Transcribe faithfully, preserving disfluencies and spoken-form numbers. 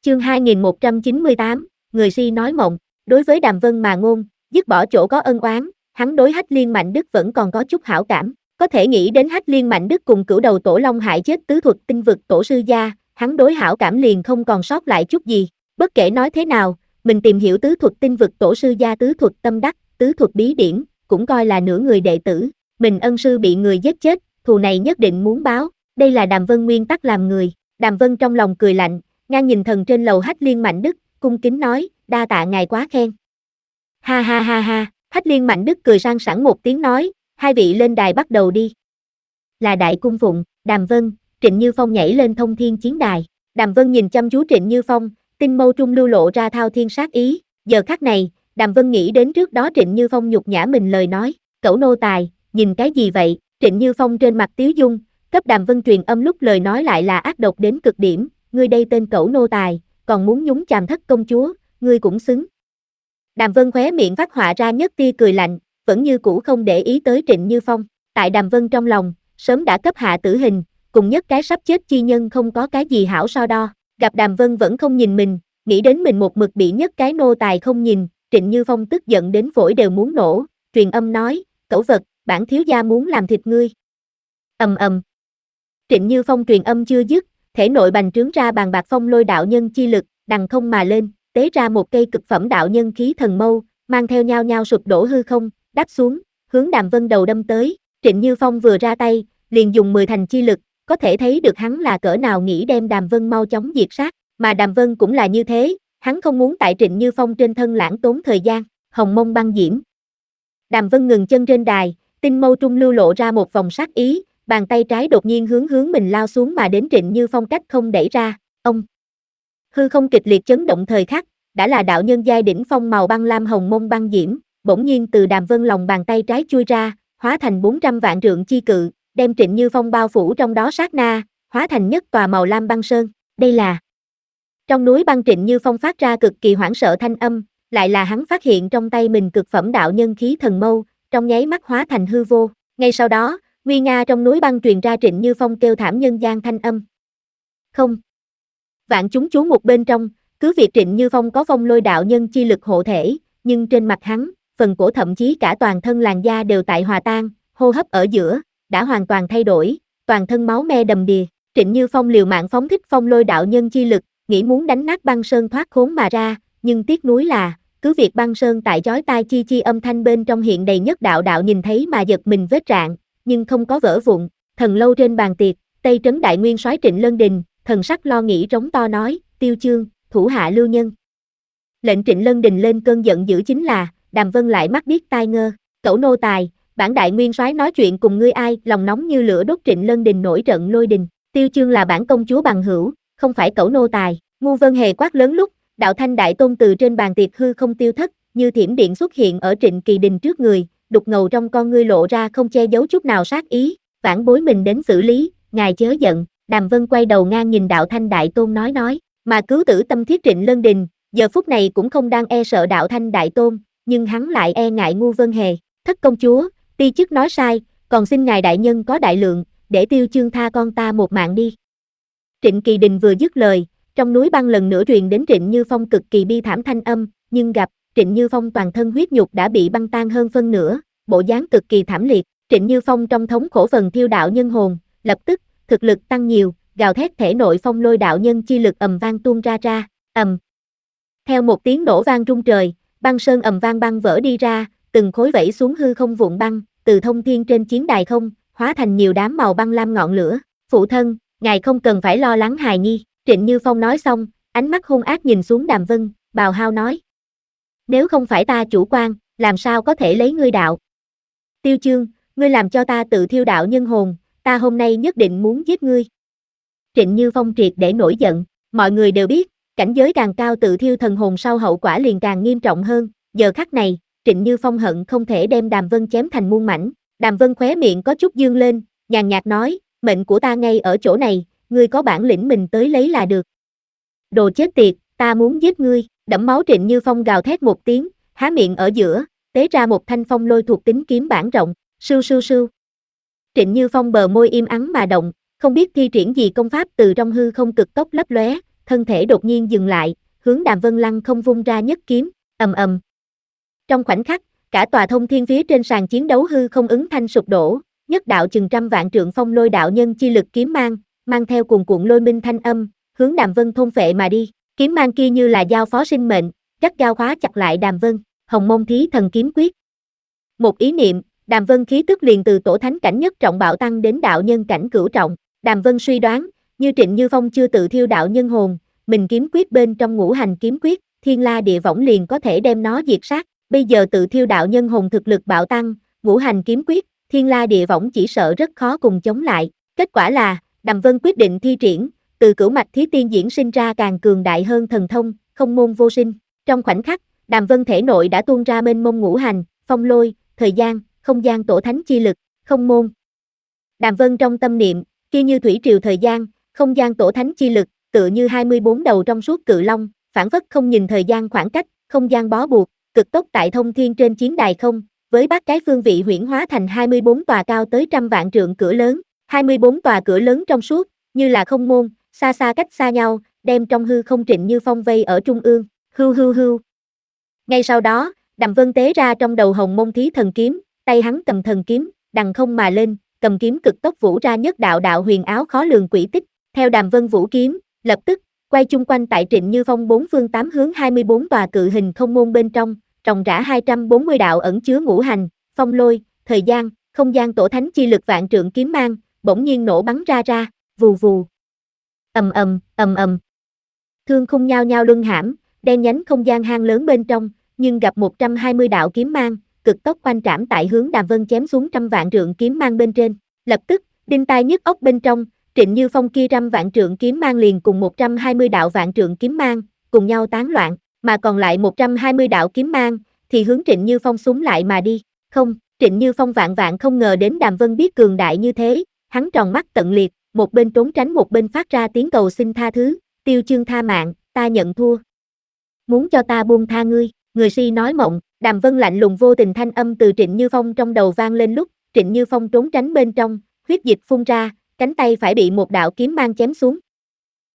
Chương hai nghìn một trăm chín mươi tám, người si nói mộng. Đối với Đàm Vân mà ngôn, dứt bỏ chỗ có ân oán, hắn đối Hách Liên Mạnh Đức vẫn còn có chút hảo cảm. Có thể nghĩ đến Hách Liên Mạnh Đức cùng cửu đầu tổ long hại chết tứ thuật tinh vực tổ sư gia, hắn đối hảo cảm liền không còn sót lại chút gì. Bất kể nói thế nào, mình tìm hiểu tứ thuật tinh vực tổ sư gia tứ thuật tâm đắc, tứ thuật bí điển, cũng coi là nửa người đệ tử. Mình ân sư bị người giết chết, thù này nhất định muốn báo. Đây là Đàm Vân nguyên tắc làm người. Đàm Vân trong lòng cười lạnh, ngang nhìn thần trên lầu Hách Liên Mạnh Đức, cung kính nói, đa tạ ngài quá khen. Ha ha ha ha, Hách Liên Mạnh Đức cười sang sảng một tiếng nói, hai vị lên đài bắt đầu đi. Là đại cung phụng, Đàm Vân, Trịnh Như Phong nhảy lên thông thiên chiến đài. Đàm Vân nhìn chăm chú Trịnh Như Phong, tinh mâu trung lưu lộ ra thao thiên sát ý. Giờ khắc này, Đàm Vân nghĩ đến trước đó Trịnh Như Phong nhục nhã mình lời nói, cẩu nô tài, nhìn cái gì vậy? Trịnh Như Phong trên mặt tiếu dung, cấp Đàm Vân truyền âm lúc lời nói lại là ác độc đến cực điểm, ngươi đây tên cẩu nô tài, còn muốn nhúng chàm thất công chúa, ngươi cũng xứng. Đàm Vân khóe miệng phát họa ra nhất tia cười lạnh, vẫn như cũ không để ý tới Trịnh Như Phong. Tại Đàm Vân trong lòng, sớm đã cấp hạ tử hình, cùng nhất cái sắp chết chi nhân không có cái gì hảo so đo. Gặp Đàm Vân vẫn không nhìn mình, nghĩ đến mình một mực bị nhất cái nô tài không nhìn, Trịnh Như Phong tức giận đến phổi đều muốn nổ, truyền âm nói, cẩu vật, bản thiếu gia muốn làm thịt ngươi. Ầm ầm. Trịnh Như Phong truyền âm chưa dứt, thể nội bành trướng ra bàn bạc phong lôi đạo nhân chi lực, đằng không mà lên, tế ra một cây cực phẩm đạo nhân khí thần mâu, mang theo nhau nhau sụp đổ hư không, đáp xuống, hướng Đàm Vân đầu đâm tới. Trịnh Như Phong vừa ra tay, liền dùng mười thành chi lực, có thể thấy được hắn là cỡ nào nghĩ đem Đàm Vân mau chóng diệt sát, mà Đàm Vân cũng là như thế, hắn không muốn tại Trịnh Như Phong trên thân lãng tốn thời gian. Hồng mông băng diễm. Đàm Vân ngừng chân trên đài, tinh mâu trung lưu lộ ra một vòng sát ý, bàn tay trái đột nhiên hướng hướng mình lao xuống mà đến Trịnh Như Phong cách không đẩy ra, ông. Hư không kịch liệt chấn động thời khắc, đã là đạo nhân giai đỉnh phong màu băng lam hồng mông băng diễm, bỗng nhiên từ Đàm Vân lòng bàn tay trái chui ra, hóa thành bốn trăm vạn trượng chi cự, đem Trịnh Như Phong bao phủ trong đó sát na, hóa thành nhất tòa màu lam băng sơn. Đây là trong núi băng. Trịnh Như Phong phát ra cực kỳ hoảng sợ thanh âm, lại là hắn phát hiện trong tay mình cực phẩm đạo nhân khí thần mâu, trong nháy mắt hóa thành hư vô. Ngay sau đó, nguy nga trong núi băng truyền ra Trịnh Như Phong kêu thảm nhân gian thanh âm. Không. Vạn chúng chú mục bên trong, cứ việc Trịnh Như Phong có phong lôi đạo nhân chi lực hộ thể, nhưng trên mặt hắn, phần cổ thậm chí cả toàn thân làn da đều tại hòa tan, hô hấp ở giữa, đã hoàn toàn thay đổi, toàn thân máu me đầm đìa. Trịnh Như Phong liều mạng phóng thích phong lôi đạo nhân chi lực, nghĩ muốn đánh nát băng sơn thoát khốn mà ra, nhưng tiếc nuối là, cứ việc băng sơn tại chói tai chi chi âm thanh bên trong hiện đầy nhất đạo đạo nhìn thấy mà giật mình vết rạn, nhưng không có vỡ vụn. Thần lâu trên bàn tiệc, Tây Trấn đại nguyên soái Trịnh Lân Đình, thần sắc lo nghĩ rống to nói, Tiêu Chương, thủ hạ lưu nhân. Lệnh Trịnh Lân Đình lên cơn giận dữ chính là, Đàm Vân lại mắt điếc tai ngơ, cẩu nô tài, bản đại nguyên soái nói chuyện cùng ngươi ai, lòng nóng như lửa đốt. Trịnh Lân Đình nổi trận lôi đình, Tiêu Chương là bản công chúa bằng hữu, không phải cẩu nô tài. Ngu Vân Hề quát lớn lúc, đạo thanh đại tôn từ trên bàn tiệc hư không tiêu thất, như thiểm điện xuất hiện ở Trịnh Kỳ Đình trước người, đục ngầu trong con ngươi lộ ra không che giấu chút nào sát ý, vãn bối mình đến xử lý, ngài chớ giận. Đàm Vân quay đầu ngang nhìn đạo thanh đại tôn nói nói, mà cứu tử tâm thiết Trịnh Lân Đình, giờ phút này cũng không đang e sợ đạo thanh đại tôn, nhưng hắn lại e ngại Ngu Vân Hề. Thất công chúa, ti chức nói sai, còn xin ngài đại nhân có đại lượng, để Tiêu Chương tha con ta một mạng đi. Trịnh Kỳ Đình vừa dứt lời, trong núi băng lần nữa truyền đến Trịnh Như Phong cực kỳ bi thảm thanh âm, nhưng gặp Trịnh Như Phong toàn thân huyết nhục đã bị băng tan hơn phân nửa, bộ dáng cực kỳ thảm liệt. Trịnh Như Phong trong thống khổ phần thiêu đạo nhân hồn, lập tức thực lực tăng nhiều, gào thét thể nội phong lôi đạo nhân chi lực ầm vang tuôn ra ra, ầm. Theo một tiếng nổ vang rung trời, băng sơn ầm vang băng vỡ đi ra, từng khối vẩy xuống hư không vụn băng, từ thông thiên trên chiến đài không, hóa thành nhiều đám màu băng lam ngọn lửa. Phụ thân, ngài không cần phải lo lắng hài nhi. Trịnh Như Phong nói xong, ánh mắt hung ác nhìn xuống Đàm Vân, bào hao nói. Nếu không phải ta chủ quan, làm sao có thể lấy ngươi đạo? Tiêu Chương, ngươi làm cho ta tự thiêu đạo nhân hồn, ta hôm nay nhất định muốn giết ngươi. Trịnh Như Phong triệt để nổi giận, mọi người đều biết, cảnh giới càng cao tự thiêu thần hồn sau hậu quả liền càng nghiêm trọng hơn, giờ khắc này, Trịnh Như Phong hận không thể đem Đàm Vân chém thành muôn mảnh. Đàm Vân khóe miệng có chút dương lên, nhàn nhạt nói, mệnh của ta ngay ở chỗ này, ngươi có bản lĩnh mình tới lấy là được. Đồ chết tiệt, ta muốn giết ngươi. Đẫm máu Trịnh Như Phong gào thét một tiếng, há miệng ở giữa, tế ra một thanh phong lôi thuộc tính kiếm bản rộng, sưu sưu sưu. Trịnh Như Phong bờ môi im ắng mà động, không biết thi triển gì công pháp từ trong hư không cực tốc lấp lóe, thân thể đột nhiên dừng lại, hướng Đàm Vân lăng không vung ra nhất kiếm, ầm ầm. Trong khoảnh khắc, cả tòa thông thiên phía trên sàn chiến đấu hư không ứng thanh sụp đổ, nhất đạo chừng trăm vạn trượng phong lôi đạo nhân chi lực kiếm mang, mang theo cuồn cuộn lôi minh thanh âm, hướng Đàm Vân thôn phệ mà đi. Kiếm mang kia như là dao phó sinh mệnh, gắt gao khóa chặt lại Đàm Vân. Hồng Môn Thí Thần Kiếm Quyết. Một ý niệm, Đàm Vân khí tức liền từ tổ thánh cảnh nhất trọng bạo tăng đến đạo nhân cảnh cửu trọng. Đàm Vân suy đoán, như Trịnh Như Phong chưa tự thiêu đạo nhân hồn, mình kiếm quyết bên trong ngũ hành kiếm quyết, thiên la địa võng liền có thể đem nó diệt sát. Bây giờ tự thiêu đạo nhân hồn thực lực bạo tăng, ngũ hành kiếm quyết, thiên la địa võng chỉ sợ rất khó cùng chống lại. Kết quả là, Đàm Vân quyết định thi triển, từ cửu mạch thí tiên diễn sinh ra càng cường đại hơn thần thông, không môn vô sinh. Trong khoảnh khắc, Đàm Vân thể nội đã tuôn ra mênh mông ngũ hành, phong lôi, thời gian, không gian tổ thánh chi lực, không môn. Đàm Vân trong tâm niệm, kia như thủy triều thời gian, không gian tổ thánh chi lực, tựa như hai mươi bốn đầu trong suốt cự long, phản phất không nhìn thời gian khoảng cách, không gian bó buộc, cực tốc tại thông thiên trên chiến đài không, với bát cái phương vị huyễn hóa thành hai mươi bốn tòa cao tới trăm vạn trượng cửa lớn, hai mươi bốn tòa cửa lớn trong suốt, như là không môn, xa xa cách xa nhau, đem trong hư không Trịnh Như Phong vây ở trung ương, hưu hưu hưu. Ngay sau đó, Đàm Vân tế ra trong đầu Hồng Môn Thí Thần Kiếm, tay hắn cầm thần kiếm, đằng không mà lên, cầm kiếm cực tốc vũ ra nhất đạo đạo huyền áo khó lường quỷ tích, theo Đàm Vân vũ kiếm, lập tức, quay chung quanh tại Trịnh Như Phong bốn phương tám hướng hai mươi bốn tòa cự hình không môn bên trong, ròng rã hai trăm bốn mươi đạo ẩn chứa ngũ hành, phong lôi, thời gian, không gian tổ thánh chi lực vạn trượng kiếm mang, bỗng nhiên nổ bắn ra ra, vù vù. Ầm ầm, ầm ầm. Thương khung nhao nhao luân hãm, đen nhánh không gian hang lớn bên trong, nhưng gặp một trăm hai mươi đạo kiếm mang, cực tốc quanh trảm tại hướng Đàm Vân chém xuống trăm vạn trượng kiếm mang bên trên. Lập tức, đinh tai nhức óc bên trong, Trịnh Như Phong kia trăm vạn trượng kiếm mang liền cùng một trăm hai mươi đạo vạn trượng kiếm mang, cùng nhau tán loạn, mà còn lại một trăm hai mươi đạo kiếm mang, thì hướng Trịnh Như Phong súng lại mà đi. Không, Trịnh Như Phong vạn vạn không ngờ đến Đàm Vân biết cường đại như thế, hắn tròn mắt tận liệt, một bên trốn tránh một bên phát ra tiếng cầu xin tha thứ, Tiêu Chương tha mạng, ta nhận thua. Muốn cho ta buông tha ngươi, người si nói mộng. Đàm Vân lạnh lùng vô tình thanh âm từ Trịnh Như Phong trong đầu vang lên lúc, Trịnh Như Phong trốn tránh bên trong, huyết dịch phun ra, cánh tay phải bị một đạo kiếm mang chém xuống,